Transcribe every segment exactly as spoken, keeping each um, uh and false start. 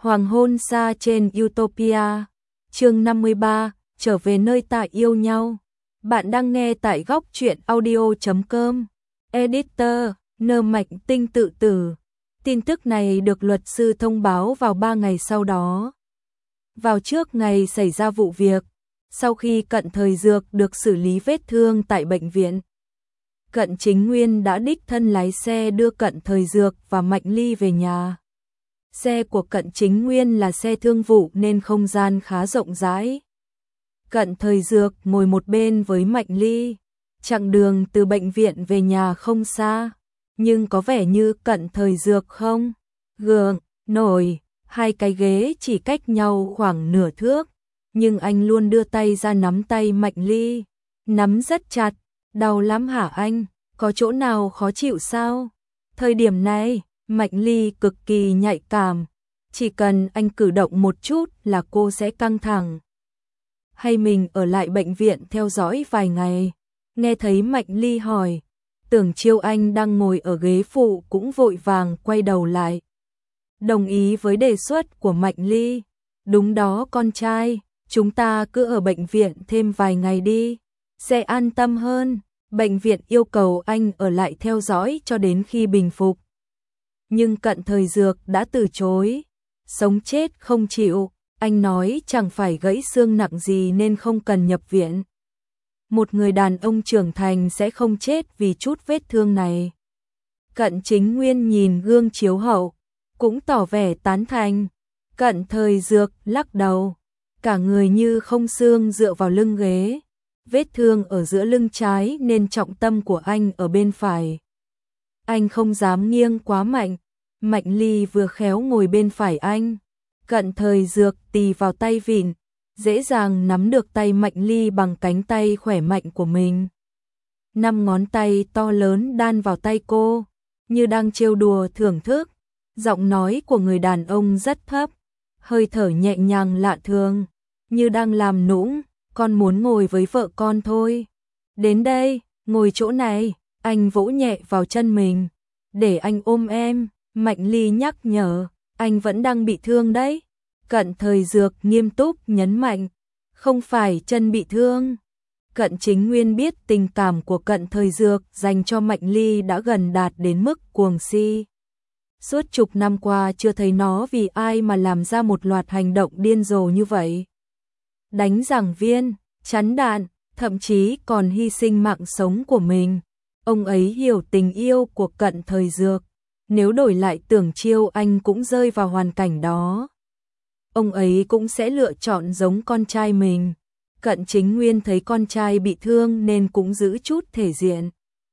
Hoàng hôn xa trên Utopia. Chương năm mươi ba, trở về nơi ta yêu nhau. Bạn đang nghe tại góc truyện audio chấm com. Editor, Nơ Mạch Tinh tự tử. Tin tức này được luật sư thông báo vào ba ngày sau đó. Vào trước ngày xảy ra vụ việc, sau khi Cận Thời Dược được xử lý vết thương tại bệnh viện, Cận Chính Nguyên đã đích thân lái xe đưa Cận Thời Dược và Mạnh Ly về nhà. Xe của Cận Chính Nguyên là xe thương vụ nên không gian khá rộng rãi. Cận Thời Dược ngồi một bên với Mạnh Ly. Chặng đường từ bệnh viện về nhà không xa, nhưng có vẻ như Cận Thời Dược không gượng nổi, hai cái ghế chỉ cách nhau khoảng nửa thước, nhưng anh luôn đưa tay ra nắm tay Mạnh Ly, nắm rất chặt. Đau lắm hả anh, có chỗ nào khó chịu sao? Thời điểm này, Mạnh Ly cực kỳ nhạy cảm, chỉ cần anh cử động một chút là cô sẽ căng thẳng. Hay mình ở lại bệnh viện theo dõi vài ngày? Nghe thấy Mạnh Ly hỏi, Tưởng Chiêu Anh đang ngồi ở ghế phụ cũng vội vàng quay đầu lại. Đồng ý với đề xuất của Mạnh Ly. Đúng đó con trai, chúng ta cứ ở bệnh viện thêm vài ngày đi, sẽ an tâm hơn. Bệnh viện yêu cầu anh ở lại theo dõi cho đến khi bình phục. Nhưng Cận Thời Dược đã từ chối. Sống chết không chịu, anh nói chẳng phải gãy xương nặng gì nên không cần nhập viện. Một người đàn ông trưởng thành sẽ không chết vì chút vết thương này. Cận Chính Nguyên nhìn gương chiếu hậu, cũng tỏ vẻ tán thành. Cận Thời Dược lắc đầu, cả người như không xương dựa vào lưng ghế. Vết thương ở giữa lưng trái nên trọng tâm của anh ở bên phải. Anh không dám nghiêng quá mạnh. Mạnh Ly vừa khéo ngồi bên phải anh. Cận Thời Dược tì vào tay vịn, dễ dàng nắm được tay Mạnh Ly bằng cánh tay khỏe mạnh của mình. Năm ngón tay to lớn đan vào tay cô, như đang trêu đùa thưởng thức. Giọng nói của người đàn ông rất thấp, hơi thở nhẹ nhàng lạ thường, như đang làm nũng. Con muốn ngồi với vợ con thôi. Đến đây, ngồi chỗ này. Anh vỗ nhẹ vào chân mình. Để anh ôm em. Mạnh Ly nhắc nhở. Anh vẫn đang bị thương đấy. Cận Thời Dược nghiêm túc nhấn mạnh. Không phải chân bị thương. Cận Chính Nguyên biết tình cảm của Cận Thời Dược dành cho Mạnh Ly đã gần đạt đến mức cuồng si. Suốt chục năm qua chưa thấy nó vì ai mà làm ra một loạt hành động điên rồ như vậy. Đánh giảng viên, chắn đạn, thậm chí còn hy sinh mạng sống của mình. Ông ấy hiểu tình yêu của Cận Thời Dược. Nếu đổi lại Tưởng Chiêu Anh cũng rơi vào hoàn cảnh đó, ông ấy cũng sẽ lựa chọn giống con trai mình. Cận Chính Nguyên thấy con trai bị thương nên cũng giữ chút thể diện.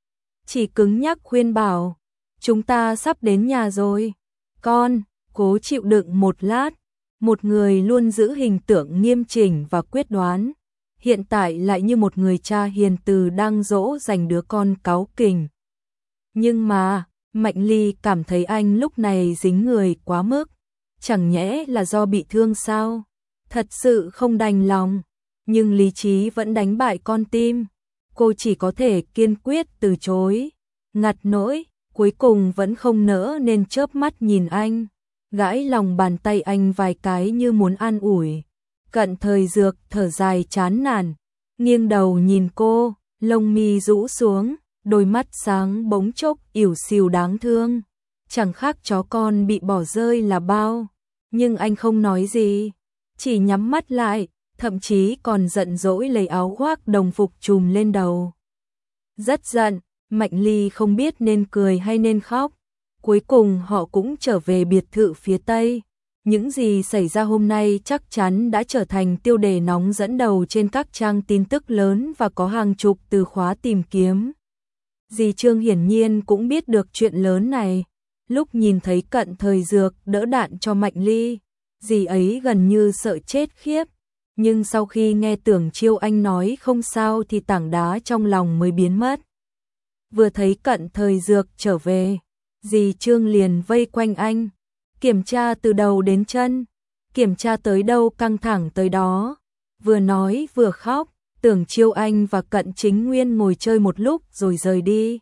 Chỉ cứng nhắc khuyên bảo, chúng ta sắp đến nhà rồi. Con, cố chịu đựng một lát. Một người luôn giữ hình tượng nghiêm chỉnh và quyết đoán, hiện tại lại như một người cha hiền từ đang dỗ dành đứa con cáu kỉnh. Nhưng mà, Mạnh Ly cảm thấy anh lúc này dính người quá mức. Chẳng nhẽ là do bị thương sao? Thật sự không đành lòng, nhưng lý trí vẫn đánh bại con tim. Cô chỉ có thể kiên quyết từ chối. Ngặt nỗi, cuối cùng vẫn không nỡ nên chớp mắt nhìn anh. Gãi lòng bàn tay anh vài cái như muốn an ủi. Cận Thời Dược thở dài chán nản, nghiêng đầu nhìn cô, lông mi rũ xuống, đôi mắt sáng bóng chốc ỉu xìu đáng thương. Chẳng khác chó con bị bỏ rơi là bao. Nhưng anh không nói gì, chỉ nhắm mắt lại, thậm chí còn giận dỗi lấy áo khoác đồng phục trùm lên đầu. Rất giận, Mạnh Ly không biết nên cười hay nên khóc. Cuối cùng họ cũng trở về biệt thự phía Tây. Những gì xảy ra hôm nay chắc chắn đã trở thành tiêu đề nóng dẫn đầu trên các trang tin tức lớn và có hàng chục từ khóa tìm kiếm. Dì Trương hiển nhiên cũng biết được chuyện lớn này. Lúc nhìn thấy Cận Thời Dược đỡ đạn cho Mạnh Ly, dì ấy gần như sợ chết khiếp. Nhưng sau khi nghe Tưởng Chiêu Anh nói không sao thì tảng đá trong lòng mới biến mất. Vừa thấy Cận Thời Dược trở về, dì Trương liền vây quanh anh, kiểm tra từ đầu đến chân, kiểm tra tới đâu căng thẳng tới đó. Vừa nói vừa khóc. Tưởng Chiêu Anh và Cận Chính Nguyên ngồi chơi một lúc rồi rời đi.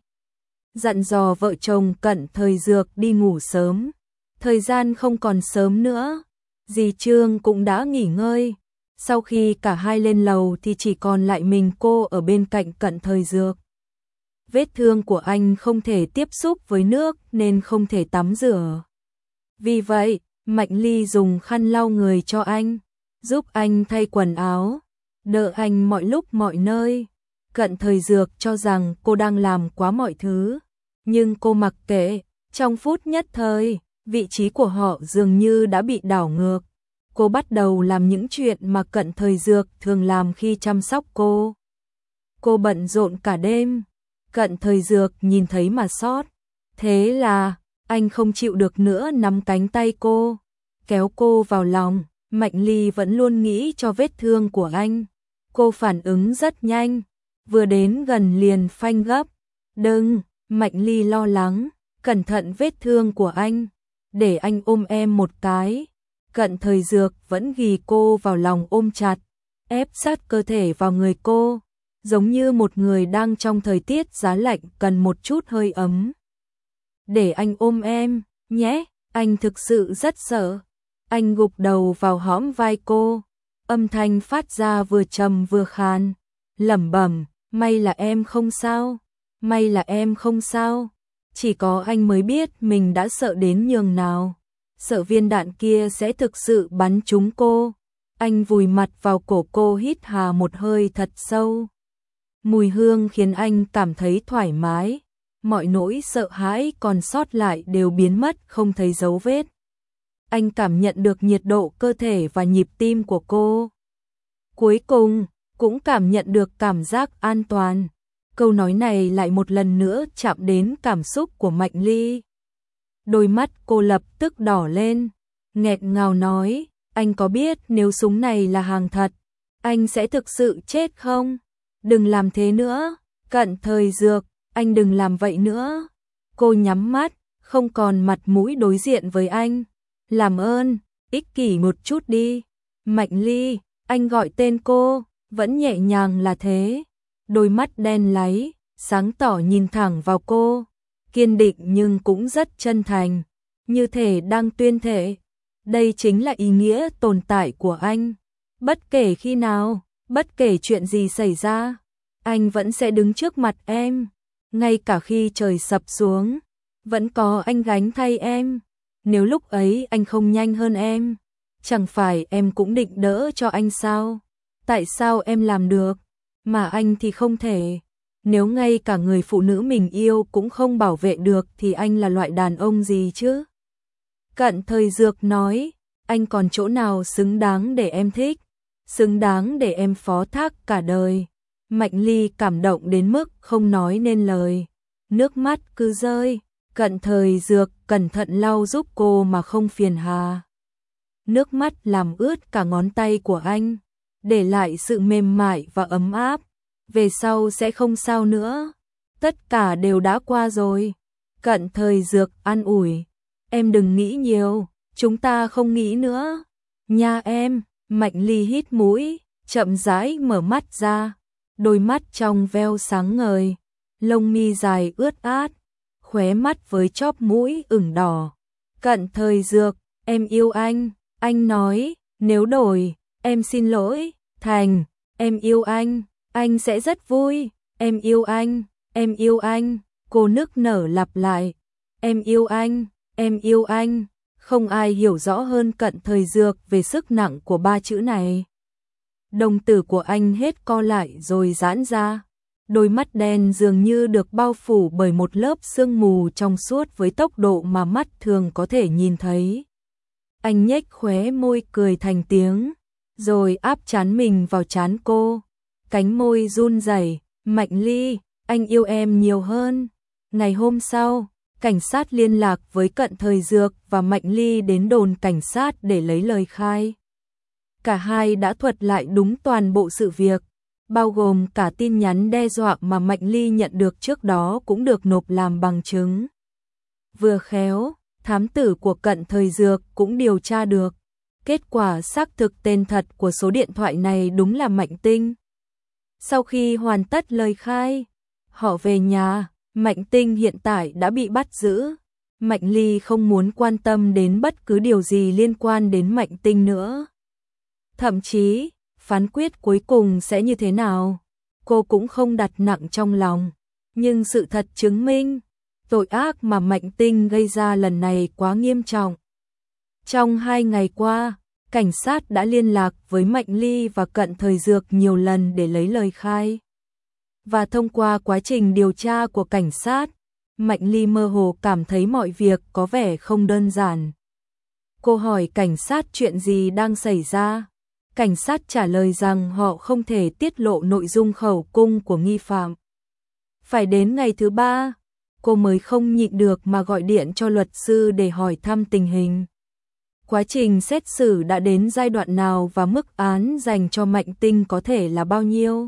Dặn dò vợ chồng Cận Thời Dược đi ngủ sớm. Thời gian không còn sớm nữa, Dì Trương cũng đã nghỉ ngơi. Sau khi cả hai lên lầu thì chỉ còn lại mình cô ở bên cạnh Cận Thời Dược. Vết thương của anh không thể tiếp xúc với nước nên không thể tắm rửa. Vì vậy, Mạnh Ly dùng khăn lau người cho anh, giúp anh thay quần áo, đỡ anh mọi lúc mọi nơi. Cận Thời Dược cho rằng cô đang làm quá mọi thứ, nhưng cô mặc kệ. Trong phút nhất thời, vị trí của họ dường như đã bị đảo ngược. Cô bắt đầu làm những chuyện mà Cận Thời Dược thường làm khi chăm sóc cô. Cô bận rộn cả đêm. Cận Thời Dược nhìn thấy mà xót. Thế là, anh không chịu được nữa nắm cánh tay cô, kéo cô vào lòng. Mạnh Ly vẫn luôn nghĩ cho vết thương của anh. Cô phản ứng rất nhanh, vừa đến gần liền phanh gấp. Đừng, Mạnh Ly lo lắng, cẩn thận vết thương của anh, để anh ôm em một cái. Cận Thời Dược vẫn ghì cô vào lòng ôm chặt, ép sát cơ thể vào người cô, giống như một người đang trong thời tiết giá lạnh cần một chút hơi ấm. Để anh ôm em, nhé, anh thực sự rất sợ. Anh gục đầu vào hõm vai cô, âm thanh phát ra vừa trầm vừa khàn, lẩm bẩm, may là em không sao, may là em không sao. Chỉ có anh mới biết mình đã sợ đến nhường nào, sợ viên đạn kia sẽ thực sự bắn trúng cô. Anh vùi mặt vào cổ cô, hít hà một hơi thật sâu. Mùi hương khiến anh cảm thấy thoải mái, mọi nỗi sợ hãi còn sót lại đều biến mất không thấy dấu vết. Anh cảm nhận được nhiệt độ cơ thể và nhịp tim của cô. Cuối cùng, cũng cảm nhận được cảm giác an toàn. Câu nói này lại một lần nữa chạm đến cảm xúc của Mạnh Ly. Đôi mắt cô lập tức đỏ lên, nghẹn ngào nói, anh có biết nếu súng này là hàng thật, anh sẽ thực sự chết không? Đừng làm thế nữa, Cận Thời Dược, anh đừng làm vậy nữa. Cô nhắm mắt, không còn mặt mũi đối diện với anh. Làm ơn, ích kỷ một chút đi. Mạnh Ly, anh gọi tên cô, vẫn nhẹ nhàng là thế. Đôi mắt đen láy, sáng tỏ nhìn thẳng vào cô, kiên định nhưng cũng rất chân thành, như thể đang tuyên thệ. Đây chính là ý nghĩa tồn tại của anh. Bất kể khi nào, bất kể chuyện gì xảy ra, anh vẫn sẽ đứng trước mặt em. Ngay cả khi trời sập xuống, vẫn có anh gánh thay em. Nếu lúc ấy anh không nhanh hơn em, chẳng phải em cũng định đỡ cho anh sao? Tại sao em làm được, mà anh thì không thể? Nếu ngay cả người phụ nữ mình yêu cũng không bảo vệ được thì anh là loại đàn ông gì chứ? Cận Thời Dược nói, anh còn chỗ nào xứng đáng để em thích, xứng đáng để em phó thác cả đời. Mạnh Ly cảm động đến mức không nói nên lời, nước mắt cứ rơi. Cận Thời Dược cẩn thận lau giúp cô mà không phiền hà. Nước mắt làm ướt cả ngón tay của anh, để lại sự mềm mại và ấm áp. Về sau sẽ không sao nữa, tất cả đều đã qua rồi. Cận Thời Dược an ủi, em đừng nghĩ nhiều, chúng ta không nghĩ nữa. Nha em. Mạnh Ly hít mũi, chậm rãi mở mắt ra, đôi mắt trong veo sáng ngời, lông mi dài ướt át, khóe mắt với chóp mũi ửng đỏ. Cận Thời Dược, em yêu anh. Anh nói, nếu đổi, em xin lỗi, thành, em yêu anh, anh sẽ rất vui. Em yêu anh, em yêu anh. Cô nức nở lặp lại, em yêu anh, em yêu anh. Không ai hiểu rõ hơn Cận Thời Dược về sức nặng của ba chữ này. Đồng tử của anh hết co lại rồi giãn ra. Đôi mắt đen dường như được bao phủ bởi một lớp sương mù trong suốt với tốc độ mà mắt thường có thể nhìn thấy. Anh nhếch khóe môi cười thành tiếng, rồi áp trán mình vào trán cô. Cánh môi run rẩy, Mạnh Ly, anh yêu em nhiều hơn. Ngày hôm sau, cảnh sát liên lạc với Cận Thời Dược và Mạnh Ly đến đồn cảnh sát để lấy lời khai. Cả hai đã thuật lại đúng toàn bộ sự việc, bao gồm cả tin nhắn đe dọa mà Mạnh Ly nhận được trước đó cũng được nộp làm bằng chứng. Vừa khéo, thám tử của Cận Thời Dược cũng điều tra được. Kết quả xác thực tên thật của số điện thoại này đúng là Mạnh Tinh. Sau khi hoàn tất lời khai, họ về nhà. Mạnh Tinh hiện tại đã bị bắt giữ. Mạnh Ly không muốn quan tâm đến bất cứ điều gì liên quan đến Mạnh Tinh nữa. Thậm chí, phán quyết cuối cùng sẽ như thế nào, cô cũng không đặt nặng trong lòng. Nhưng sự thật chứng minh, tội ác mà Mạnh Tinh gây ra lần này quá nghiêm trọng. Trong hai ngày qua, cảnh sát đã liên lạc với Mạnh Ly và Cận Thời Dược nhiều lần để lấy lời khai. Và thông qua quá trình điều tra của cảnh sát, Mạnh Ly mơ hồ cảm thấy mọi việc có vẻ không đơn giản. Cô hỏi cảnh sát chuyện gì đang xảy ra. Cảnh sát trả lời rằng họ không thể tiết lộ nội dung khẩu cung của nghi phạm. Phải đến ngày thứ ba, cô mới không nhịn được mà gọi điện cho luật sư để hỏi thăm tình hình. Quá trình xét xử đã đến giai đoạn nào và mức án dành cho Mạnh Tinh có thể là bao nhiêu?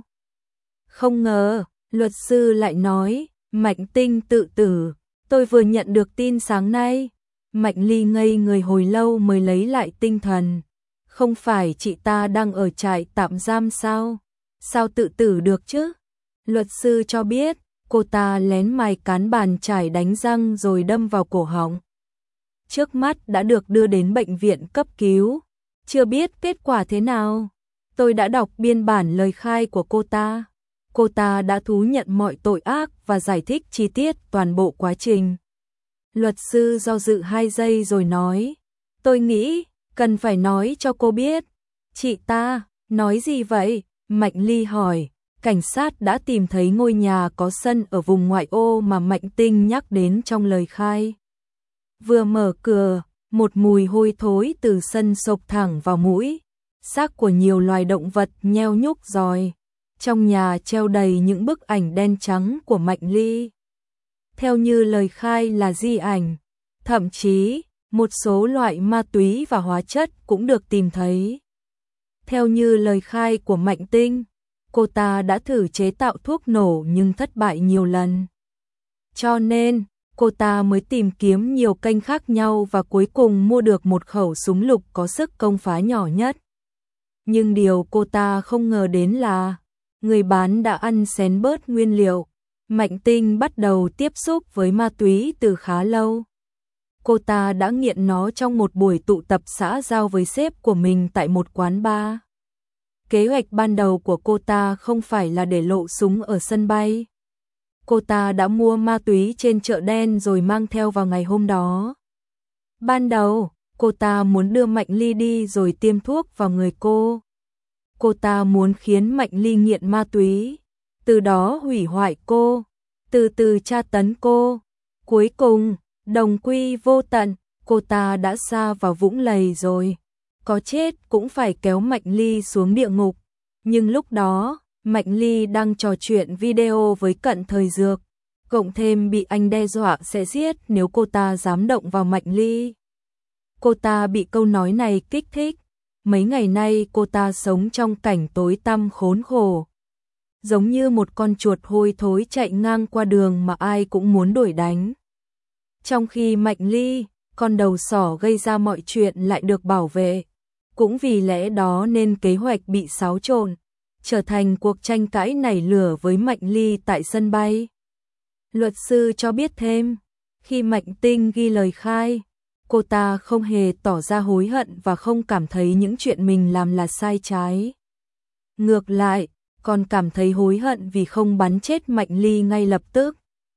Không ngờ, luật sư lại nói, Mạnh Tinh tự tử, tôi vừa nhận được tin sáng nay. Mạnh Ly ngây người hồi lâu mới lấy lại tinh thần. Không phải chị ta đang ở trại tạm giam sao? Sao tự tử được chứ? Luật sư cho biết, cô ta lén mài cán bàn chải đánh răng rồi đâm vào cổ họng. Trước mắt đã được đưa đến bệnh viện cấp cứu. Chưa biết kết quả thế nào. Tôi đã đọc biên bản lời khai của cô ta. Cô ta đã thú nhận mọi tội ác và giải thích chi tiết toàn bộ quá trình. Luật sư do dự hai giây rồi nói, tôi nghĩ, cần phải nói cho cô biết. Chị ta, nói gì vậy? Mạnh Ly hỏi, cảnh sát đã tìm thấy ngôi nhà có sân ở vùng ngoại ô mà Mạnh Tinh nhắc đến trong lời khai. Vừa mở cửa, một mùi hôi thối từ sân xộc thẳng vào mũi, xác của nhiều loài động vật nheo nhúc roi. Trong nhà treo đầy những bức ảnh đen trắng của Mạnh Ly. Theo như lời khai là di ảnh, thậm chí một số loại ma túy và hóa chất cũng được tìm thấy. Theo như lời khai của Mạnh Tinh, cô ta đã thử chế tạo thuốc nổ nhưng thất bại nhiều lần. Cho nên, cô ta mới tìm kiếm nhiều kênh khác nhau và cuối cùng mua được một khẩu súng lục có sức công phá nhỏ nhất. Nhưng điều cô ta không ngờ đến là, người bán đã ăn xén bớt nguyên liệu. Mạnh Tinh bắt đầu tiếp xúc với ma túy từ khá lâu. Cô ta đã nghiện nó trong một buổi tụ tập xã giao với sếp của mình tại một quán bar. Kế hoạch ban đầu của cô ta không phải là để lộ súng ở sân bay. Cô ta đã mua ma túy trên chợ đen rồi mang theo vào ngày hôm đó. Ban đầu, cô ta muốn đưa Mạnh Ly đi rồi tiêm thuốc vào người cô. Cô ta muốn khiến Mạnh Ly nghiện ma túy, từ đó hủy hoại cô, từ từ tra tấn cô. Cuối cùng, đồng quy vô tận, cô ta đã sa vào vũng lầy rồi. Có chết cũng phải kéo Mạnh Ly xuống địa ngục. Nhưng lúc đó, Mạnh Ly đang trò chuyện video với Cận Thời Dược, cộng thêm bị anh đe dọa sẽ giết nếu cô ta dám động vào Mạnh Ly. Cô ta bị câu nói này kích thích. Mấy ngày nay cô ta sống trong cảnh tối tăm khốn khổ, giống như một con chuột hôi thối chạy ngang qua đường mà ai cũng muốn đuổi đánh. Trong khi Mạnh Ly, con đầu sỏ gây ra mọi chuyện lại được bảo vệ. Cũng vì lẽ đó nên kế hoạch bị xáo trộn, trở thành cuộc tranh cãi nảy lửa với Mạnh Ly tại sân bay. Luật sư cho biết thêm, khi Mạnh Tinh ghi lời khai, cô ta không hề tỏ ra hối hận và không cảm thấy những chuyện mình làm là sai trái. Ngược lại, còn cảm thấy hối hận vì không bắn chết Mạnh Ly ngay lập tức.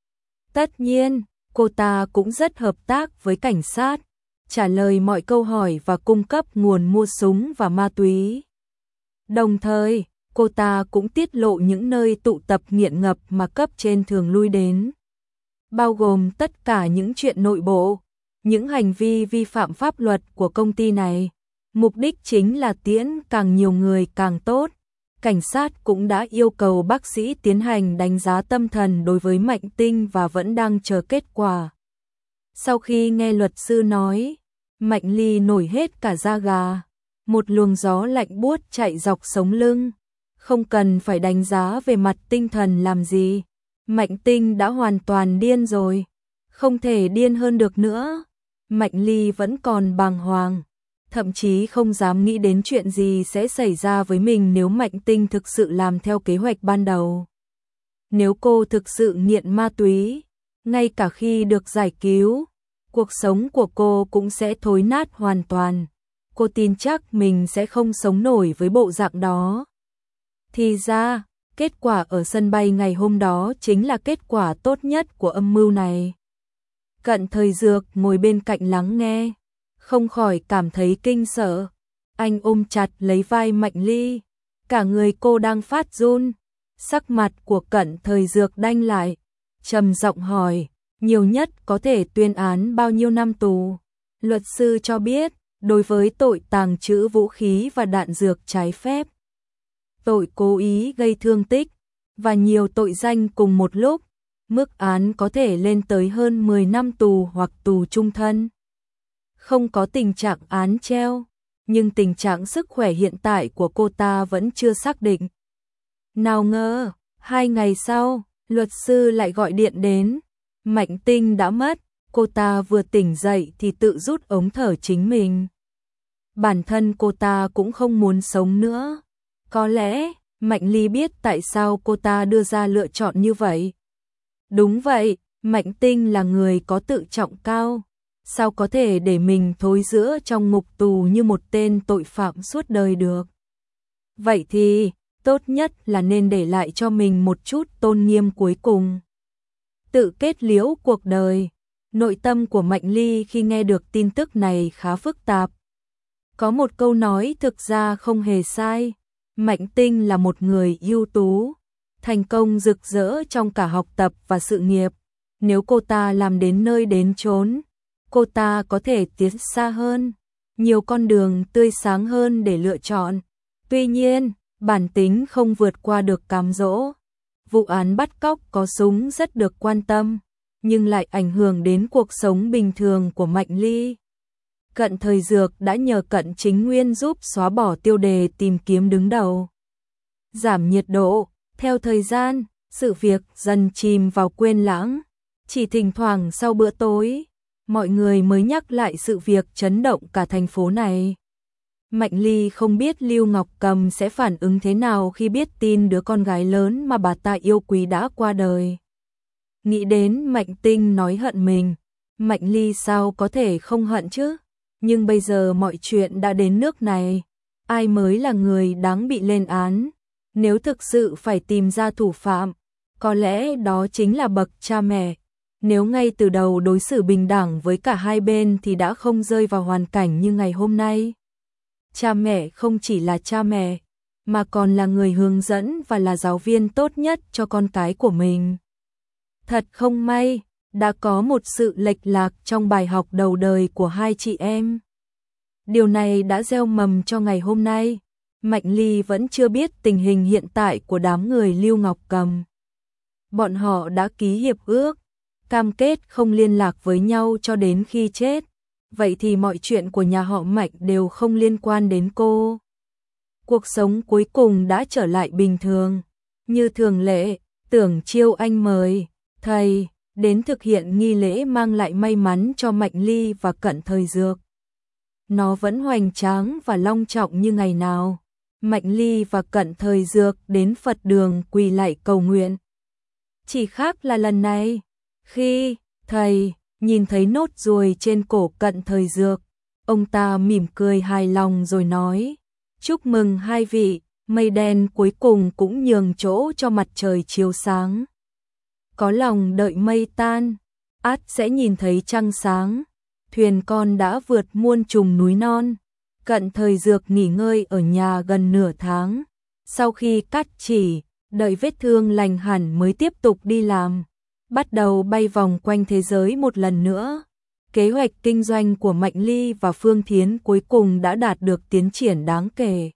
Tất nhiên, cô ta cũng rất hợp tác với cảnh sát, trả lời mọi câu hỏi và cung cấp nguồn mua súng và ma túy. Đồng thời, cô ta cũng tiết lộ những nơi tụ tập nghiện ngập mà cấp trên thường lui đến, bao gồm tất cả những chuyện nội bộ, những hành vi vi phạm pháp luật của công ty này. Mục đích chính là tiễn càng nhiều người càng tốt. Cảnh sát cũng đã yêu cầu bác sĩ tiến hành đánh giá tâm thần đối với Mạnh Tinh và vẫn đang chờ kết quả. Sau khi nghe luật sư nói, Mạnh Ly nổi hết cả da gà, một luồng gió lạnh buốt chạy dọc sống lưng. Không cần phải đánh giá về mặt tinh thần làm gì, Mạnh Tinh đã hoàn toàn điên rồi, không thể điên hơn được nữa. Mạnh Ly vẫn còn bàng hoàng, thậm chí không dám nghĩ đến chuyện gì sẽ xảy ra với mình nếu Mạnh Tinh thực sự làm theo kế hoạch ban đầu. Nếu cô thực sự nghiện ma túy, ngay cả khi được giải cứu, cuộc sống của cô cũng sẽ thối nát hoàn toàn. Cô tin chắc mình sẽ không sống nổi với bộ dạng đó. Thì ra, kết quả ở sân bay ngày hôm đó chính là kết quả tốt nhất của âm mưu này. Cận Thời Dược ngồi bên cạnh lắng nghe, không khỏi cảm thấy kinh sợ. Anh ôm chặt lấy vai Mạnh Ly, cả người cô đang phát run. Sắc mặt của Cận Thời Dược đanh lại, trầm giọng hỏi, nhiều nhất có thể tuyên án bao nhiêu năm tù? Luật sư cho biết, đối với tội tàng trữ vũ khí và đạn dược trái phép, tội cố ý gây thương tích và nhiều tội danh cùng một lúc, mức án có thể lên tới hơn mười năm tù hoặc tù chung thân. Không có tình trạng án treo, nhưng tình trạng sức khỏe hiện tại của cô ta vẫn chưa xác định. Nào ngờ, hai ngày sau, luật sư lại gọi điện đến. Mạnh Tinh đã mất, cô ta vừa tỉnh dậy thì tự rút ống thở chính mình. Bản thân cô ta cũng không muốn sống nữa. Có lẽ, Mạnh Ly biết tại sao cô ta đưa ra lựa chọn như vậy. Đúng vậy, Mạnh Tinh là người có tự trọng cao. Sao có thể để mình thối rữa trong ngục tù như một tên tội phạm suốt đời được? Vậy thì, tốt nhất là nên để lại cho mình một chút tôn nghiêm cuối cùng. Tự kết liễu cuộc đời. Nội tâm của Mạnh Ly khi nghe được tin tức này khá phức tạp. Có một câu nói thực ra không hề sai. Mạnh Tinh là một người ưu tú, thành công rực rỡ trong cả học tập và sự nghiệp. Nếu cô ta làm đến nơi đến chốn, cô ta có thể tiến xa hơn, nhiều con đường tươi sáng hơn để lựa chọn. Tuy nhiên, bản tính không vượt qua được cám dỗ. Vụ án bắt cóc có súng rất được quan tâm, nhưng lại ảnh hưởng đến cuộc sống bình thường của Mạnh Ly. Cận Thời Dược đã nhờ Cận Chính Nguyên giúp xóa bỏ tiêu đề tìm kiếm đứng đầu. Giảm nhiệt độ, theo thời gian, sự việc dần chìm vào quên lãng. Chỉ thỉnh thoảng sau bữa tối, mọi người mới nhắc lại sự việc chấn động cả thành phố này. Mạnh Ly không biết Lưu Ngọc Cầm sẽ phản ứng thế nào khi biết tin đứa con gái lớn mà bà ta yêu quý đã qua đời. Nghĩ đến Mạnh Tinh nói hận mình, Mạnh Ly sao có thể không hận chứ? Nhưng bây giờ mọi chuyện đã đến nước này, ai mới là người đáng bị lên án? Nếu thực sự phải tìm ra thủ phạm, có lẽ đó chính là bậc cha mẹ. Nếu ngay từ đầu đối xử bình đẳng với cả hai bên thì đã không rơi vào hoàn cảnh như ngày hôm nay. Cha mẹ không chỉ là cha mẹ, mà còn là người hướng dẫn và là giáo viên tốt nhất cho con cái của mình. Thật không may, đã có một sự lệch lạc trong bài học đầu đời của hai chị em. Điều này đã gieo mầm cho ngày hôm nay. Mạnh Ly vẫn chưa biết tình hình hiện tại của đám người Lưu Ngọc Cầm. Bọn họ đã ký hiệp ước, cam kết không liên lạc với nhau cho đến khi chết. Vậy thì mọi chuyện của nhà họ Mạnh đều không liên quan đến cô. Cuộc sống cuối cùng đã trở lại bình thường. Như thường lệ, Tưởng Chiêu Anh mời thầy đến thực hiện nghi lễ mang lại may mắn cho Mạnh Ly và Cận Thời Dược. Nó vẫn hoành tráng và long trọng như ngày nào. Mạnh Ly và Cận Thời Dược đến Phật đường quỳ lạy cầu nguyện. Chỉ khác là lần này, khi thầy nhìn thấy nốt ruồi trên cổ Cận Thời Dược, ông ta mỉm cười hài lòng rồi nói: chúc mừng hai vị, mây đen cuối cùng cũng nhường chỗ cho mặt trời chiếu sáng. Có lòng đợi mây tan, ắt sẽ nhìn thấy trăng sáng. Thuyền con đã vượt muôn trùng núi non. Cận Thời Dược nghỉ ngơi ở nhà gần nửa tháng. Sau khi cắt chỉ, đợi vết thương lành hẳn mới tiếp tục đi làm. Bắt đầu bay vòng quanh thế giới một lần nữa. Kế hoạch kinh doanh của Mạnh Ly và Phương Thiến cuối cùng đã đạt được tiến triển đáng kể.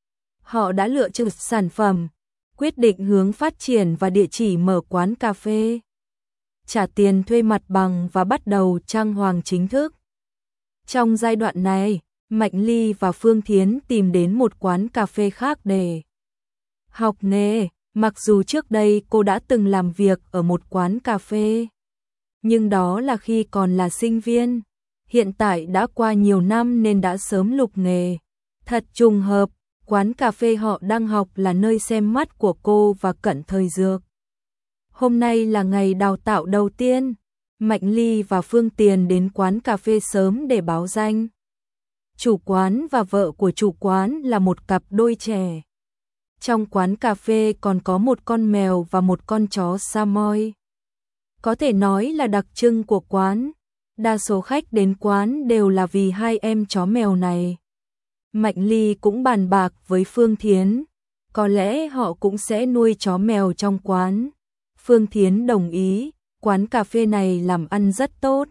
Họ đã lựa chọn sản phẩm, quyết định hướng phát triển và địa chỉ mở quán cà phê, trả tiền thuê mặt bằng và bắt đầu trang hoàng chính thức. Trong giai đoạn này, Mạnh Ly và Phương Thiến tìm đến một quán cà phê khác để học nghề. Mặc dù trước đây cô đã từng làm việc ở một quán cà phê, nhưng đó là khi còn là sinh viên. Hiện tại đã qua nhiều năm nên đã sớm lục nghề. Thật trùng hợp, quán cà phê họ đang học là nơi xem mắt của cô và Cận Thời Dược. Hôm nay là ngày đào tạo đầu tiên. Mạnh Ly và Phương Tiền đến quán cà phê sớm để báo danh. Chủ quán và vợ của chủ quán là một cặp đôi trẻ. Trong quán cà phê còn có một con mèo và một con chó Samoy. Có thể nói là đặc trưng của quán. Đa số khách đến quán đều là vì hai em chó mèo này. Mạnh Ly cũng bàn bạc với Phương Thiến. Có lẽ họ cũng sẽ nuôi chó mèo trong quán. Phương Thiến đồng ý, quán cà phê này làm ăn rất tốt.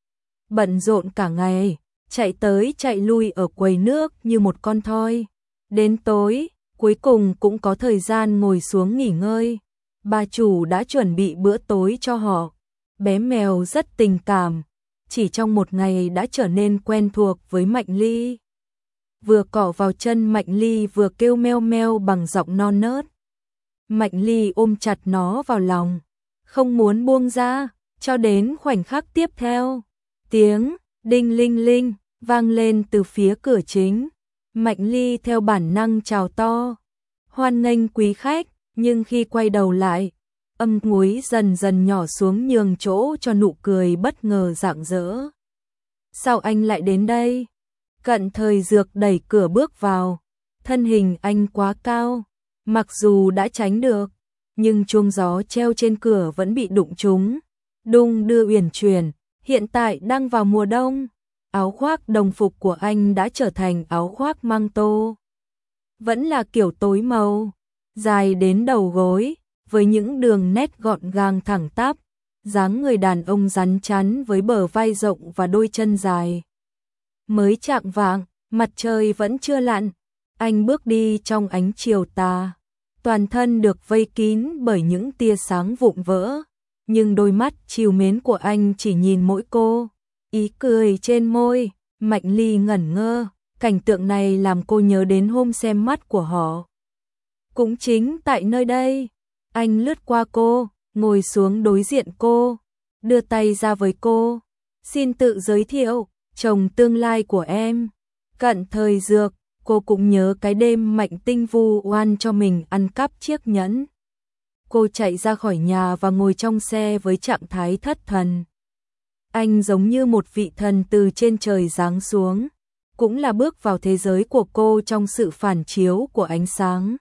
Bận rộn cả ngày, chạy tới chạy lui ở quầy nước như một con thoi. Đến tối, cuối cùng cũng có thời gian ngồi xuống nghỉ ngơi. Bà chủ đã chuẩn bị bữa tối cho họ. Bé mèo rất tình cảm, chỉ trong một ngày đã trở nên quen thuộc với Mạnh Ly. Vừa cọ vào chân Mạnh Ly vừa kêu meo meo bằng giọng non nớt. Mạnh Ly ôm chặt nó vào lòng, không muốn buông ra, cho đến khoảnh khắc tiếp theo. Tiếng đinh linh linh vang lên từ phía cửa chính. Mạnh Ly theo bản năng chào to, hoan nghênh quý khách, nhưng khi quay đầu lại, âm muối dần dần nhỏ xuống nhường chỗ cho nụ cười bất ngờ rạng rỡ. Sao anh lại đến đây? Cận Thời Dược đẩy cửa bước vào, thân hình anh quá cao, mặc dù đã tránh được, nhưng chuông gió treo trên cửa vẫn bị đụng trúng, đung đưa uyển chuyển. Hiện tại đang vào mùa đông, áo khoác đồng phục của anh đã trở thành áo khoác măng tô. Vẫn là kiểu tối màu, dài đến đầu gối, với những đường nét gọn gàng thẳng tắp, dáng người đàn ông rắn chắn với bờ vai rộng và đôi chân dài. Mới chạng vạng, mặt trời vẫn chưa lặn, anh bước đi trong ánh chiều tà, toàn thân được vây kín bởi những tia sáng vụn vỡ, nhưng đôi mắt trìu mến của anh chỉ nhìn mỗi cô. Ý cười trên môi, Mạnh Ly ngẩn ngơ, cảnh tượng này làm cô nhớ đến hôm xem mắt của họ. Cũng chính tại nơi đây, anh lướt qua cô, ngồi xuống đối diện cô, đưa tay ra với cô. Xin tự giới thiệu, chồng tương lai của em. Cận Thời Dược, cô cũng nhớ cái đêm Mạnh Tinh vu oan cho mình ăn cắp chiếc nhẫn. Cô chạy ra khỏi nhà và ngồi trong xe với trạng thái thất thần. Anh giống như một vị thần từ trên trời giáng xuống, cũng là bước vào thế giới của cô trong sự phản chiếu của ánh sáng.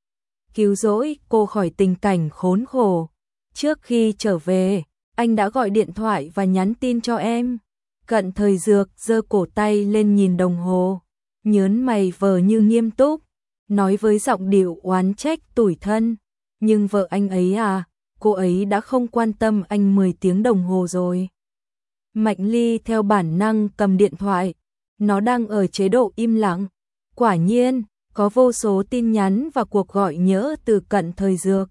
Cứu rỗi cô khỏi tình cảnh khốn khổ. Trước khi trở về, anh đã gọi điện thoại và nhắn tin cho em. Cận Thời Dược giơ cổ tay lên nhìn đồng hồ, nhớn mày vờ như nghiêm túc, nói với giọng điệu oán trách tủi thân. Nhưng vợ anh ấy à, cô ấy đã không quan tâm anh mười tiếng đồng hồ rồi. Mạnh Ly theo bản năng cầm điện thoại, nó đang ở chế độ im lặng. Quả nhiên, có vô số tin nhắn và cuộc gọi nhỡ từ Cận Thời Dược.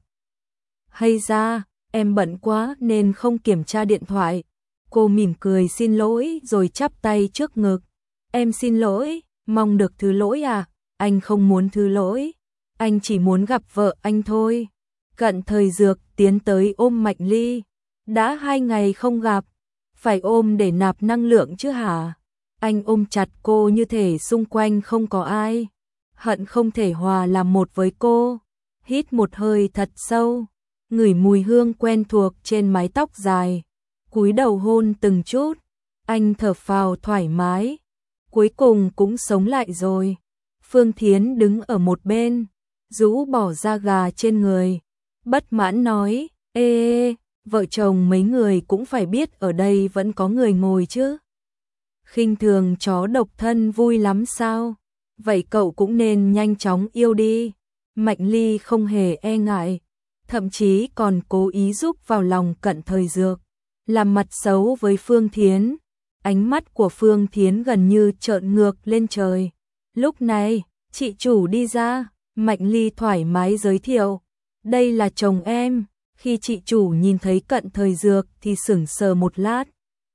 Hay ra, em bận quá nên không kiểm tra điện thoại. Cô mỉm cười xin lỗi rồi chắp tay trước ngực. Em xin lỗi, mong được thứ lỗi à? Anh không muốn thứ lỗi, anh chỉ muốn gặp vợ anh thôi. Cận Thời Dược tiến tới ôm Mạnh Ly. Đã hai ngày không gặp, phải ôm để nạp năng lượng chứ hả? Anh ôm chặt cô như thể xung quanh không có ai, hận không thể hòa làm một với cô. Hít một hơi thật sâu, ngửi mùi hương quen thuộc trên mái tóc dài, cúi đầu hôn từng chút. Anh thở phào thoải mái, cuối cùng cũng sống lại rồi. Phương Thiến đứng ở một bên, rũ bỏ da gà trên người, bất mãn nói, ê, ê, vợ chồng mấy người cũng phải biết ở đây vẫn có người ngồi chứ. Khinh thường chó độc thân vui lắm sao? Vậy cậu cũng nên nhanh chóng yêu đi. Mạnh Ly không hề e ngại, thậm chí còn cố ý giúp vào lòng Cận Thời Dược, làm mặt xấu với Phương Thiến. Ánh mắt của Phương Thiến gần như trợn ngược lên trời. Lúc này, chị chủ đi ra, Mạnh Ly thoải mái giới thiệu, đây là chồng em. Khi chị chủ nhìn thấy Cận Thời Dược thì sững sờ một lát.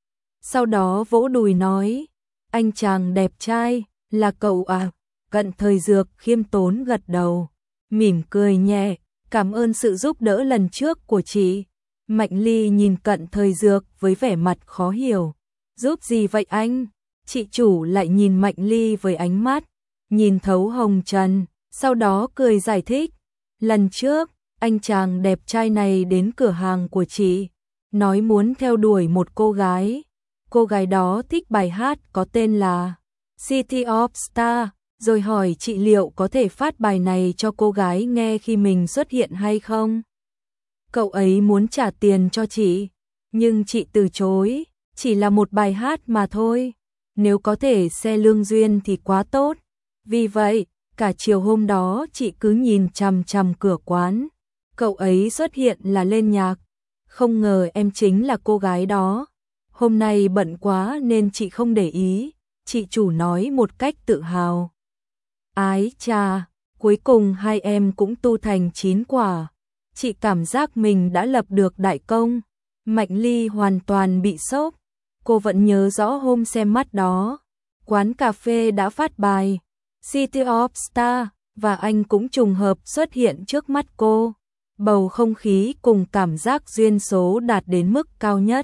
Sau đó vỗ đùi nói, anh chàng đẹp trai, là cậu à? Cận Thời Dược khiêm tốn gật đầu, mỉm cười nhẹ, cảm ơn sự giúp đỡ lần trước của chị. Mạnh Ly nhìn Cận Thời Dược với vẻ mặt khó hiểu. Giúp gì vậy anh? Chị chủ lại nhìn Mạnh Ly với ánh mắt nhìn thấu hồng trần, sau đó cười giải thích. Lần trước, anh chàng đẹp trai này đến cửa hàng của chị, nói muốn theo đuổi một cô gái. Cô gái đó thích bài hát có tên là City of Stars, rồi hỏi chị liệu có thể phát bài này cho cô gái nghe khi mình xuất hiện hay không. Cậu ấy muốn trả tiền cho chị, nhưng chị từ chối, chỉ là một bài hát mà thôi. Nếu có thể xe lương duyên thì quá tốt. Vì vậy, cả chiều hôm đó chị cứ nhìn chằm chằm cửa quán. Cậu ấy xuất hiện là lên nhạc. Không ngờ em chính là cô gái đó. Hôm nay bận quá nên chị không để ý. Chị chủ nói một cách tự hào. Ái chà, cuối cùng hai em cũng tu thành chín quả. Chị cảm giác mình đã lập được đại công. Mạnh Ly hoàn toàn bị sốc. Cô vẫn nhớ rõ hôm xem mắt đó. Quán cà phê đã phát bài City of Stars và anh cũng trùng hợp xuất hiện trước mắt cô. Bầu không khí cùng cảm giác duyên số đạt đến mức cao nhất.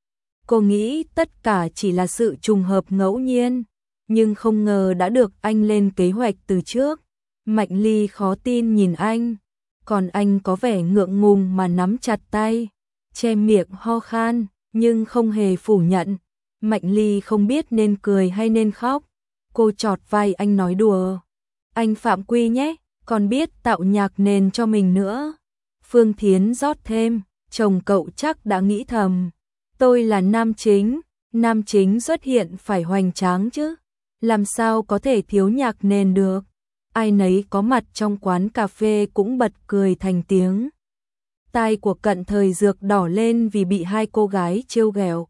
Cô nghĩ tất cả chỉ là sự trùng hợp ngẫu nhiên, nhưng không ngờ đã được anh lên kế hoạch từ trước. Mạnh Ly khó tin nhìn anh, còn anh có vẻ ngượng ngùng mà nắm chặt tay, che miệng ho khan, nhưng không hề phủ nhận. Mạnh Ly không biết nên cười hay nên khóc. Cô chọt vai anh nói đùa. Anh phạm quy nhé, còn biết tạo nhạc nền cho mình nữa. Phương Thiến rót thêm, chồng cậu chắc đã nghĩ thầm. Tôi là nam chính, nam chính xuất hiện phải hoành tráng chứ. Làm sao có thể thiếu nhạc nền được. Ai nấy có mặt trong quán cà phê cũng bật cười thành tiếng. Tai của Cận Thời Dược đỏ lên vì bị hai cô gái trêu ghẹo.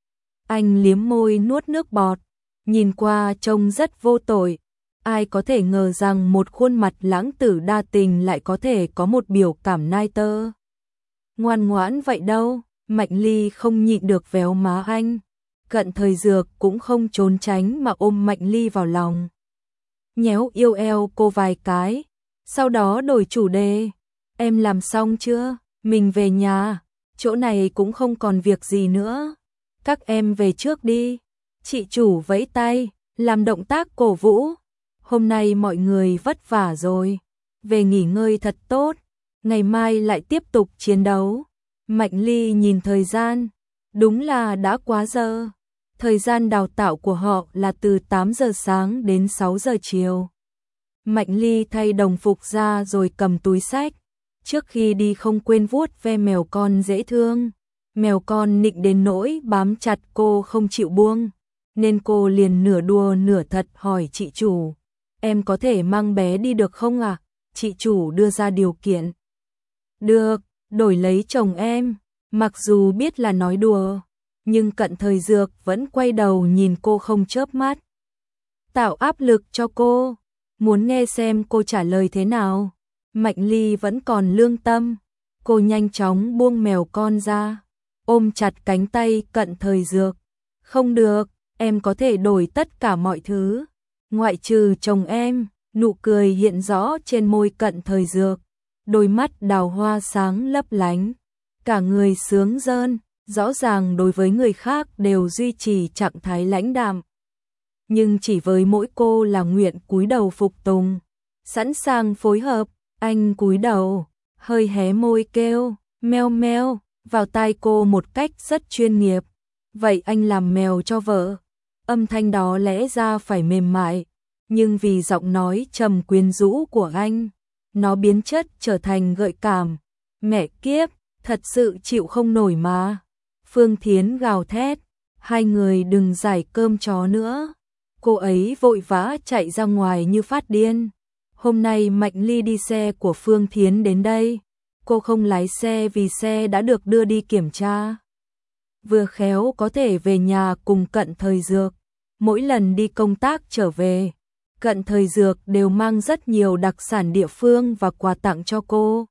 Anh liếm môi nuốt nước bọt, nhìn qua trông rất vô tội. Ai có thể ngờ rằng một khuôn mặt lãng tử đa tình lại có thể có một biểu cảm nai tơ. Ngoan ngoãn vậy đâu, Mạnh Ly không nhịn được véo má anh. Cận Thời Dược cũng không trốn tránh mà ôm Mạnh Ly vào lòng. Nhéo yêu eo cô vài cái, sau đó đổi chủ đề. Em làm xong chưa? Mình về nhà, chỗ này cũng không còn việc gì nữa. Các em về trước đi. Chị chủ vẫy tay, làm động tác cổ vũ. Hôm nay mọi người vất vả rồi, về nghỉ ngơi thật tốt, ngày mai lại tiếp tục chiến đấu. Mạnh Ly nhìn thời gian, đúng là đã quá giờ. Thời gian đào tạo của họ là từ tám giờ sáng đến sáu giờ chiều. Mạnh Ly thay đồng phục ra rồi cầm túi xách. Trước khi đi không quên vuốt ve mèo con dễ thương. Mèo con nịnh đến nỗi bám chặt cô không chịu buông, nên cô liền nửa đùa nửa thật hỏi chị chủ. Em có thể mang bé đi được không ạ? À? Chị chủ đưa ra điều kiện. Được, đổi lấy chồng em. Mặc dù biết là nói đùa, nhưng Cận Thời Dược vẫn quay đầu nhìn cô không chớp mắt. Tạo áp lực cho cô, muốn nghe xem cô trả lời thế nào. Mạnh Ly vẫn còn lương tâm, cô nhanh chóng buông mèo con ra, ôm chặt cánh tay Cận Thời Dược. Không được, em có thể đổi tất cả mọi thứ, ngoại trừ chồng em. Nụ cười hiện rõ trên môi Cận Thời Dược, đôi mắt đào hoa sáng lấp lánh, cả người sướng rơn. Rõ ràng đối với người khác đều duy trì trạng thái lãnh đạm, nhưng chỉ với mỗi cô là nguyện cúi đầu phục tùng, sẵn sàng phối hợp. Anh cúi đầu, hơi hé môi kêu, meo meo, vào tai cô một cách rất chuyên nghiệp. Vậy anh làm mèo cho vợ. Âm thanh đó lẽ ra phải mềm mại, nhưng vì giọng nói trầm quyến rũ của anh, nó biến chất trở thành gợi cảm. Mẹ kiếp, thật sự chịu không nổi mà. Phương Thiến gào thét, hai người đừng giải cơm chó nữa. Cô ấy vội vã chạy ra ngoài như phát điên. Hôm nay Mạnh Ly đi xe của Phương Thiến đến đây. Cô không lái xe vì xe đã được đưa đi kiểm tra. Vừa khéo có thể về nhà cùng Cận Thời Dược. Mỗi lần đi công tác trở về, Cận Thời Dược đều mang rất nhiều đặc sản địa phương và quà tặng cho cô.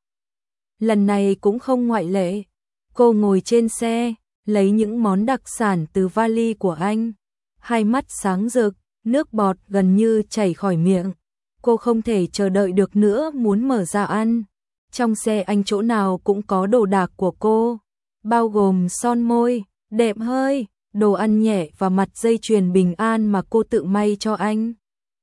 Lần này cũng không ngoại lệ. Cô ngồi trên xe, lấy những món đặc sản từ vali của anh. Hai mắt sáng rực, nước bọt gần như chảy khỏi miệng. Cô không thể chờ đợi được nữa muốn mở ra ăn. Trong xe anh chỗ nào cũng có đồ đạc của cô, bao gồm son môi, đệm hơi, đồ ăn nhẹ và mặt dây chuyền bình an mà cô tự may cho anh.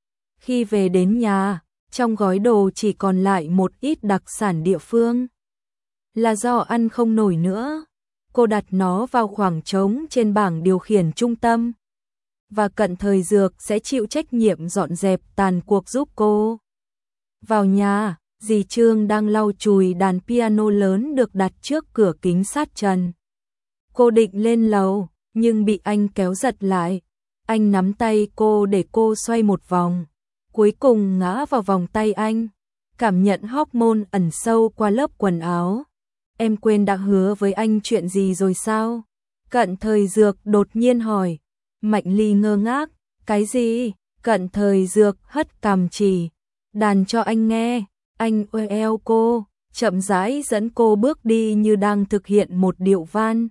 Khi về đến nhà, trong gói đồ chỉ còn lại một ít đặc sản địa phương. Là do ăn không nổi nữa. Cô đặt nó vào khoảng trống trên bảng điều khiển trung tâm. Và Cận Thời Dược sẽ chịu trách nhiệm dọn dẹp tàn cuộc giúp cô. Vào nhà, dì Trương đang lau chùi đàn piano lớn được đặt trước cửa kính sát trần. Cô định lên lầu, nhưng bị anh kéo giật lại. Anh nắm tay cô để cô xoay một vòng, cuối cùng ngã vào vòng tay anh, cảm nhận hormone ẩn sâu qua lớp quần áo. Em quên đã hứa với anh chuyện gì rồi sao? Cận Thời Dược đột nhiên hỏi. Mạnh Ly ngơ ngác, cái gì? Cận Thời Dược hất cằm chỉ đàn cho anh nghe. Anh ôm eo cô, chậm rãi dẫn cô bước đi như đang thực hiện một điệu van.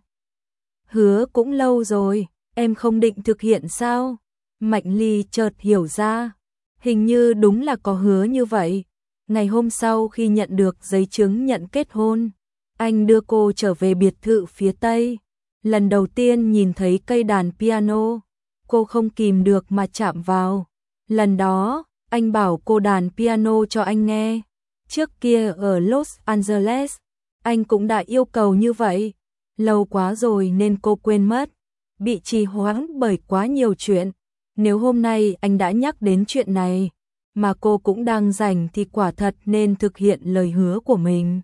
Hứa cũng lâu rồi, em không định thực hiện sao? Mạnh Ly chợt hiểu ra, hình như đúng là có hứa như vậy. Ngày hôm sau khi nhận được giấy chứng nhận kết hôn, anh đưa cô trở về biệt thự phía Tây. Lần đầu tiên nhìn thấy cây đàn piano, cô không kìm được mà chạm vào. Lần đó, anh bảo cô đàn piano cho anh nghe. Trước kia ở Los Angeles, anh cũng đã yêu cầu như vậy. Lâu quá rồi nên cô quên mất, bị trì hoãn bởi quá nhiều chuyện. Nếu hôm nay anh đã nhắc đến chuyện này, mà cô cũng đang rảnh thì quả thật nên thực hiện lời hứa của mình.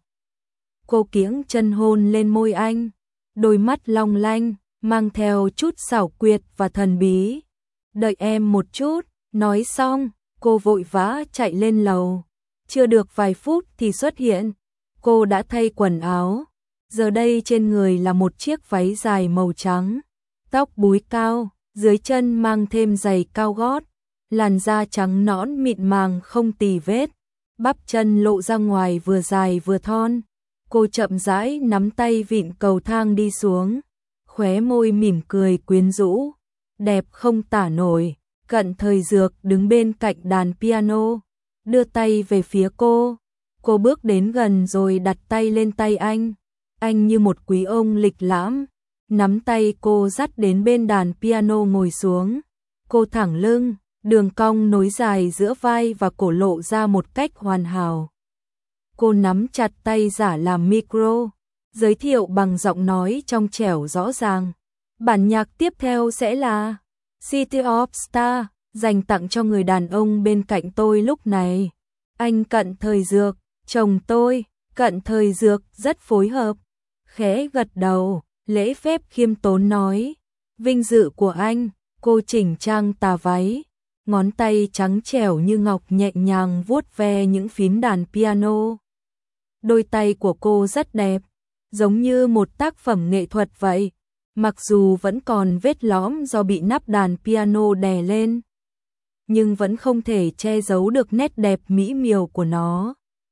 Cô kiễng chân hôn lên môi anh, đôi mắt long lanh, mang theo chút xảo quyệt và thần bí. Đợi em một chút, nói xong, cô vội vã chạy lên lầu. Chưa được vài phút thì xuất hiện, cô đã thay quần áo. Giờ đây trên người là một chiếc váy dài màu trắng, tóc búi cao, dưới chân mang thêm giày cao gót, làn da trắng nõn mịn màng không tì vết, bắp chân lộ ra ngoài vừa dài vừa thon. Cô chậm rãi nắm tay vịn cầu thang đi xuống, khóe môi mỉm cười quyến rũ, đẹp không tả nổi. Cận Thời Dược đứng bên cạnh đàn piano, đưa tay về phía cô. Cô bước đến gần rồi đặt tay lên tay anh. Anh như một quý ông lịch lãm, nắm tay cô dắt đến bên đàn piano ngồi xuống. Cô thẳng lưng, đường cong nối dài giữa vai và cổ lộ ra một cách hoàn hảo. Cô nắm chặt tay giả làm micro, giới thiệu bằng giọng nói trong trẻo rõ ràng. Bản nhạc tiếp theo sẽ là City of Stars, dành tặng cho người đàn ông bên cạnh tôi lúc này. Anh Cận Thời Dược, chồng tôi. Cận Thời Dược rất phối hợp, khẽ gật đầu, lễ phép khiêm tốn nói. Vinh dự của anh. Cô chỉnh trang tà váy, ngón tay trắng trẻo như ngọc nhẹ nhàng vuốt ve những phím đàn piano. Đôi tay của cô rất đẹp, giống như một tác phẩm nghệ thuật vậy, mặc dù vẫn còn vết lõm do bị nắp đàn piano đè lên, nhưng vẫn không thể che giấu được nét đẹp mỹ miều của nó.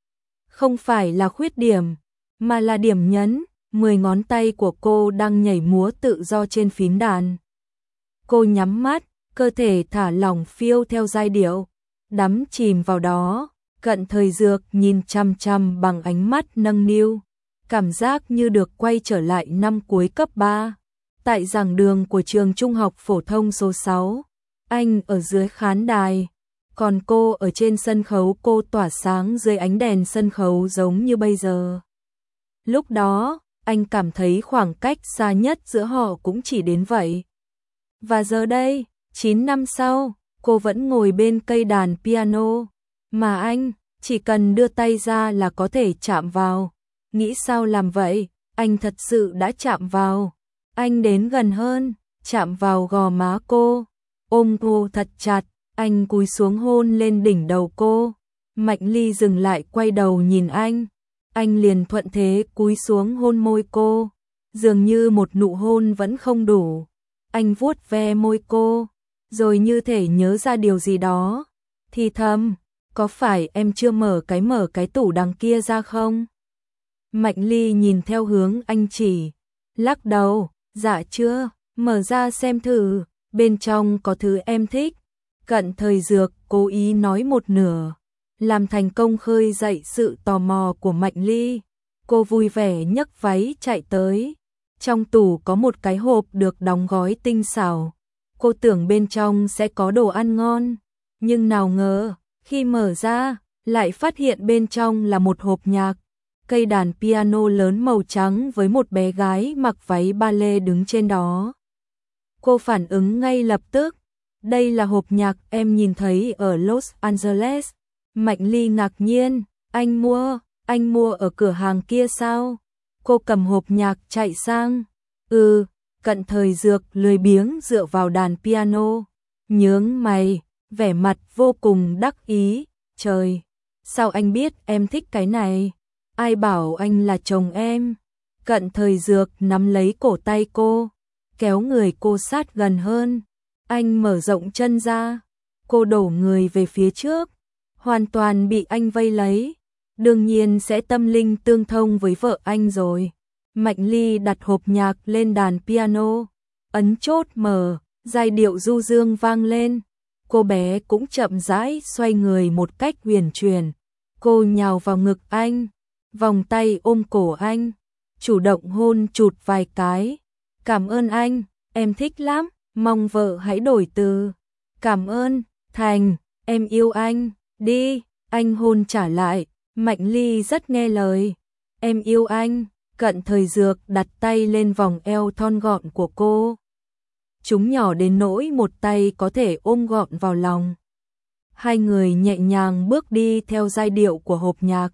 Không phải là khuyết điểm, mà là điểm nhấn. Mười ngón tay của cô đang nhảy múa tự do trên phím đàn. Cô nhắm mắt, cơ thể thả lỏng phiêu theo giai điệu, đắm chìm vào đó. Cận Thời Dược nhìn chăm chăm bằng ánh mắt nâng niu, cảm giác như được quay trở lại năm cuối cấp ba, tại giảng đường của trường trung học phổ thông số sáu. Anh ở dưới khán đài, còn cô ở trên sân khấu. Cô tỏa sáng dưới ánh đèn sân khấu giống như bây giờ. Lúc đó, anh cảm thấy khoảng cách xa nhất giữa họ cũng chỉ đến vậy. Và giờ đây, chín năm sau, cô vẫn ngồi bên cây đàn piano, mà anh chỉ cần đưa tay ra là có thể chạm vào. Nghĩ sao làm vậy, anh thật sự đã chạm vào. Anh đến gần hơn, chạm vào gò má cô, ôm cô thật chặt, anh cúi xuống hôn lên đỉnh đầu cô. Mạnh Ly dừng lại quay đầu nhìn anh, anh liền thuận thế cúi xuống hôn môi cô, dường như một nụ hôn vẫn không đủ. Anh vuốt ve môi cô, rồi như thể nhớ ra điều gì đó, thì thầm, có phải em chưa mở cái mở cái tủ đằng kia ra không? Mạnh Ly nhìn theo hướng anh chỉ, lắc đầu, dạ chưa, mở ra xem thử, bên trong có thứ em thích. Cận Thời Dược cố ý nói một nửa, làm thành công khơi dậy sự tò mò của Mạnh Ly. Cô vui vẻ nhấc váy chạy tới. Trong tủ có một cái hộp được đóng gói tinh xảo. Cô tưởng bên trong sẽ có đồ ăn ngon, nhưng nào ngờ, khi mở ra, lại phát hiện bên trong là một hộp nhạc. cây đàn piano lớn màu trắng với một bé gái mặc váy ba lê đứng trên đó. Cô phản ứng ngay lập tức, đây là hộp nhạc em nhìn thấy ở Los Angeles. Mạnh Ly ngạc nhiên, anh mua, anh mua ở cửa hàng kia sao? Cô cầm hộp nhạc chạy sang, ừ, Cận Thời Dược lười biếng dựa vào đàn piano, nhướng mày, vẻ mặt vô cùng đắc ý, trời, sao anh biết em thích cái này? Ai bảo anh là chồng em? Cận Thời Dược nắm lấy cổ tay cô, kéo người cô sát gần hơn, anh mở rộng chân ra, cô đổ người về phía trước, hoàn toàn bị anh vây lấy, đương nhiên sẽ tâm linh tương thông với vợ anh rồi. Mạnh Ly đặt hộp nhạc lên đàn piano, ấn chốt mở, giai điệu du dương vang lên. Cô bé cũng chậm rãi xoay người một cách huyền chuyển. Cô nhào vào ngực anh, vòng tay ôm cổ anh, chủ động hôn chụt vài cái. Cảm ơn anh, em thích lắm, mong vợ hãy đổi từ. Cảm ơn, thành, em yêu anh, đi, anh hôn trả lại. Mạnh Ly rất nghe lời, em yêu anh. Cận Thời Dược đặt tay lên vòng eo thon gọn của cô. Chúng nhỏ đến nỗi một tay có thể ôm gọn vào lòng. Hai người nhẹ nhàng bước đi theo giai điệu của hộp nhạc.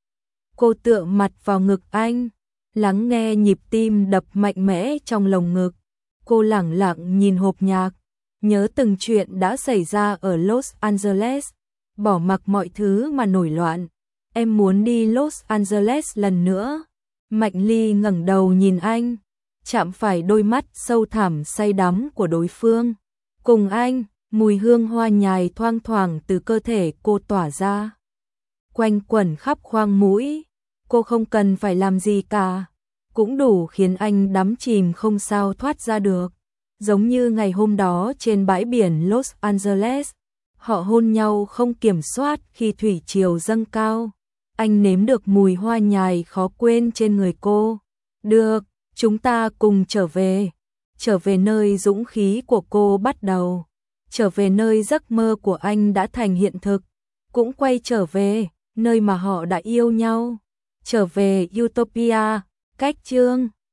Cô tựa mặt vào ngực anh, lắng nghe nhịp tim đập mạnh mẽ trong lồng ngực. Cô lẳng lặng nhìn hộp nhạc, nhớ từng chuyện đã xảy ra ở Los Angeles, bỏ mặc mọi thứ mà nổi loạn. Em muốn đi Los Angeles lần nữa. Mạnh Ly ngẩng đầu nhìn anh, chạm phải đôi mắt sâu thẳm say đắm của đối phương. Cùng anh, mùi hương hoa nhài thoang thoảng từ cơ thể cô tỏa ra, quanh quẩn khắp khoang mũi. Cô không cần phải làm gì cả, cũng đủ khiến anh đắm chìm không sao thoát ra được. Giống như ngày hôm đó trên bãi biển Los Angeles, họ hôn nhau không kiểm soát khi thủy triều dâng cao. Anh nếm được mùi hoa nhài khó quên trên người cô. Được, chúng ta cùng trở về. Trở về nơi dũng khí của cô bắt đầu. Trở về nơi giấc mơ của anh đã thành hiện thực. Cũng quay trở về, nơi mà họ đã yêu nhau. Trở về Utopia, cách chương.